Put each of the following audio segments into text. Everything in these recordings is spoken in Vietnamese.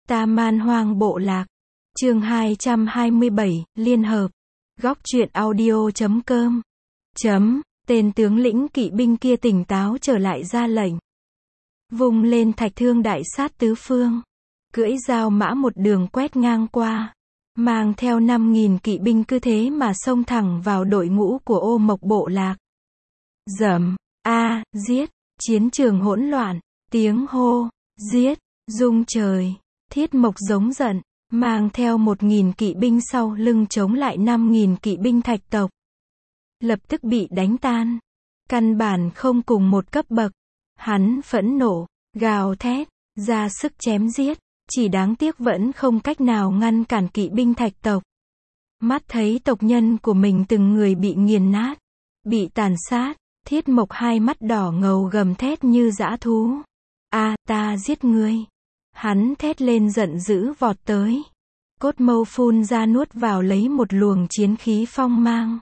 Ta Man Hoang Bộ Lạc. Chương 227, Liên Hợp. Góc truyện audio.com. Tên tướng lĩnh kỵ binh kia tỉnh táo trở lại ra lệnh. Vùng lên thạch thương đại sát tứ phương. Cưỡi dao mã một đường quét ngang qua. Mang theo 5.000 kỵ binh cứ thế mà xông thẳng vào đội ngũ của Ô Mộc Bộ Lạc. Dầm, giết, chiến trường hỗn loạn, tiếng hô, giết, rung trời. Thiết Mộc giống giận, mang theo 1.000 kỵ binh sau lưng chống lại 5.000 kỵ binh Thạch tộc. Lập tức bị đánh tan. Căn bản không cùng một cấp bậc. Hắn phẫn nộ, gào thét, ra sức chém giết, chỉ đáng tiếc vẫn không cách nào ngăn cản kỵ binh Thạch tộc. Mắt thấy tộc nhân của mình từng người bị nghiền nát, bị tàn sát, Thiết Mộc hai mắt đỏ ngầu gầm thét như dã thú. Ta giết ngươi. Hắn thét lên giận dữ vọt tới. Cốt mâu phun ra nuốt vào lấy một luồng chiến khí phong mang.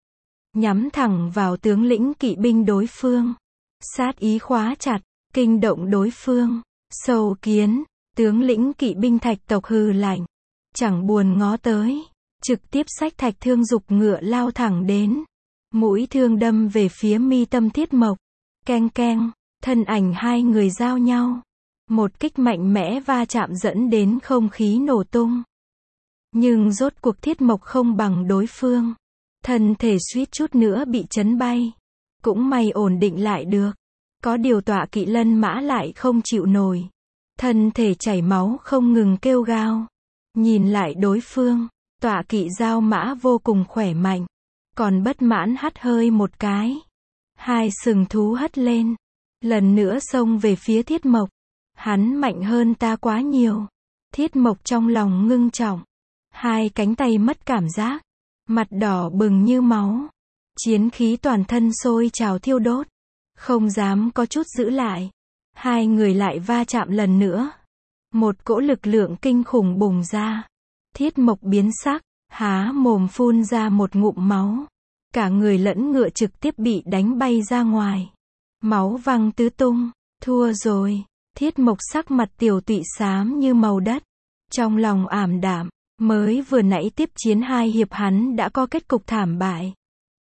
Nhắm thẳng vào tướng lĩnh kỵ binh đối phương. Sát ý khóa chặt, kinh động đối phương. Sâu kiến, tướng lĩnh kỵ binh Thạch tộc hừ lạnh. Chẳng buồn ngó tới. Trực tiếp xách thạch thương dục ngựa lao thẳng đến. Mũi thương đâm về phía mi tâm Thiết Mộc. Keng keng, thân ảnh hai người giao nhau. Một kích mạnh mẽ va chạm dẫn đến không khí nổ tung. Nhưng rốt cuộc Thiết Mộc không bằng đối phương. Thân thể suýt chút nữa bị chấn bay. Cũng may ổn định lại được. Có điều tọa kỵ lân mã lại không chịu nổi. Thân thể chảy máu không ngừng kêu gào. Nhìn lại đối phương, tọa kỵ giao mã vô cùng khỏe mạnh. Còn bất mãn hắt hơi một cái. Hai sừng thú hất lên. Lần nữa xông về phía Thiết Mộc. Hắn mạnh hơn ta quá nhiều. Thiết Mộc trong lòng ngưng trọng. Hai cánh tay mất cảm giác. Mặt đỏ bừng như máu. Chiến khí toàn thân sôi trào thiêu đốt. Không dám có chút giữ lại. Hai người lại va chạm lần nữa. Một cỗ lực lượng kinh khủng bùng ra. Thiết Mộc biến sắc, há mồm phun ra một ngụm máu. Cả người lẫn ngựa trực tiếp bị đánh bay ra ngoài. Máu văng tứ tung. Thua rồi. Thiết Mộc sắc mặt tiểu tụy xám như màu đất. Trong lòng ảm đạm, mới vừa nãy tiếp chiến 2 hiệp hắn đã có kết cục thảm bại.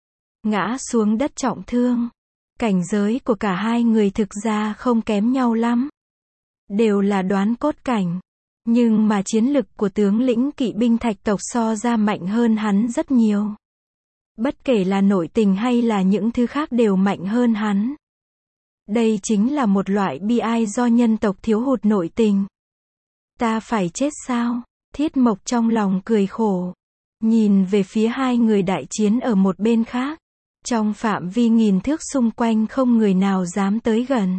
Ngã xuống đất trọng thương. Cảnh giới của cả hai người thực ra không kém nhau lắm. Đều là đoán cốt cảnh. Nhưng mà chiến lực của tướng lĩnh kỵ binh Thạch tộc so ra mạnh hơn hắn rất nhiều. Bất kể là nội tình hay là những thứ khác đều mạnh hơn hắn. Đây chính là một loại bi ai do nhân tộc thiếu hụt nội tình. Ta phải chết sao? Thiết Mộc trong lòng cười khổ. Nhìn về phía hai người đại chiến ở một bên khác. Trong phạm vi 1000 thước xung quanh không người nào dám tới gần.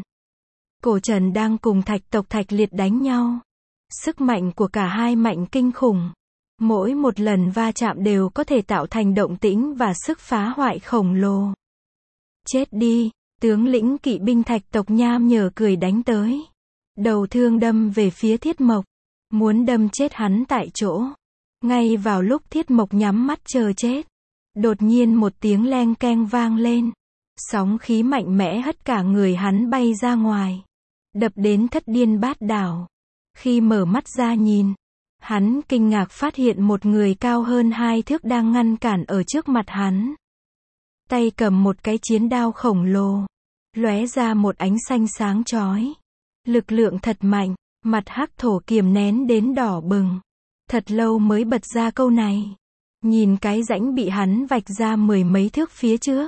Cổ Trần đang cùng Thạch tộc Thạch Liệt đánh nhau. Sức mạnh của cả hai mạnh kinh khủng. Mỗi một lần va chạm đều có thể tạo thành động tĩnh và sức phá hoại khổng lồ. Chết đi! Tướng lĩnh kỵ binh Thạch tộc nham nhở cười đánh tới. Đầu thương đâm về phía Thiết Mộc. Muốn đâm chết hắn tại chỗ. Ngay vào lúc Thiết Mộc nhắm mắt chờ chết. Đột nhiên một tiếng leng keng vang lên. Sóng khí mạnh mẽ hất cả người hắn bay ra ngoài. Đập đến thất điên bát đảo. Khi mở mắt ra nhìn. Hắn kinh ngạc phát hiện một người cao hơn 2 thước đang ngăn cản ở trước mặt hắn. Tay cầm một cái chiến đao khổng lồ. Lóe ra một ánh xanh sáng chói. Lực lượng thật mạnh. Mặt hắc thổ kiềm nén đến đỏ bừng. Thật lâu mới bật ra câu này. Nhìn cái rãnh bị hắn vạch ra 10 mấy thước phía trước.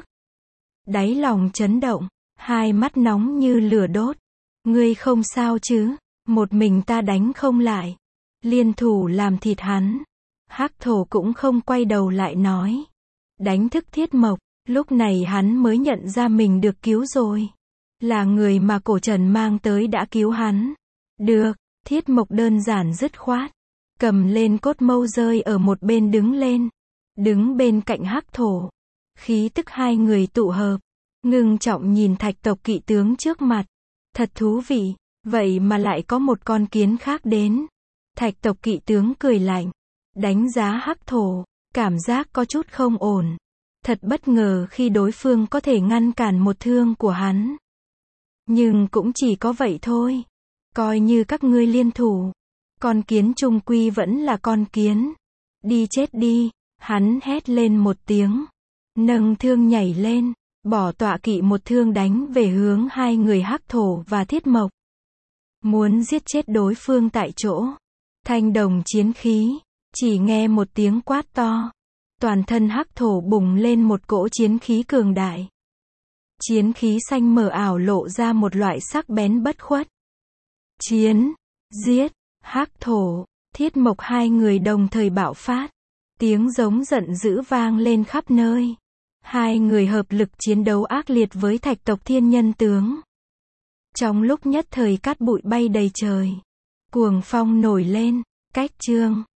Đáy lòng chấn động. Hai mắt nóng như lửa đốt. Ngươi không sao chứ? Một mình ta đánh không lại. Liên thủ làm thịt hắn. Hắc thổ cũng không quay đầu lại nói. Đánh thức Thiết Mộc. Lúc này hắn mới nhận ra mình được cứu rồi. Là người mà Cổ Trần mang tới đã cứu hắn. Được, Thiết Mộc đơn giản dứt khoát. Cầm lên cốt mâu rơi ở một bên đứng lên. Đứng bên cạnh Hắc thổ. Khí tức hai người tụ hợp. Ngưng trọng nhìn Thạch tộc kỵ tướng trước mặt. Thật thú vị, vậy mà lại có một con kiến khác đến. Thạch tộc kỵ tướng cười lạnh. Đánh giá Hắc thổ, cảm giác có chút không ổn. Thật bất ngờ khi đối phương có thể ngăn cản một thương của hắn. Nhưng cũng chỉ có vậy thôi. Coi như các ngươi liên thủ. Con kiến chung quy vẫn là con kiến. Đi chết đi, hắn hét lên một tiếng. Nâng thương nhảy lên, bỏ tọa kỵ một thương đánh về hướng hai người Hắc Thổ và Thiết Mộc. Muốn giết chết đối phương tại chỗ. Thanh đồng chiến khí, chỉ nghe một tiếng quát to. Toàn thân Hắc Thổ bùng lên một cỗ chiến khí cường đại. Chiến khí xanh mờ ảo lộ ra một loại sắc bén bất khuất. Chiến, giết, Hắc Thổ, Thiết Mộc hai người đồng thời bạo phát. Tiếng giống giận dữ vang lên khắp nơi. Hai người hợp lực chiến đấu ác liệt với Thạch tộc Thiên Nhân tướng. Trong lúc nhất thời cát bụi bay đầy trời. Cuồng phong nổi lên, cách chương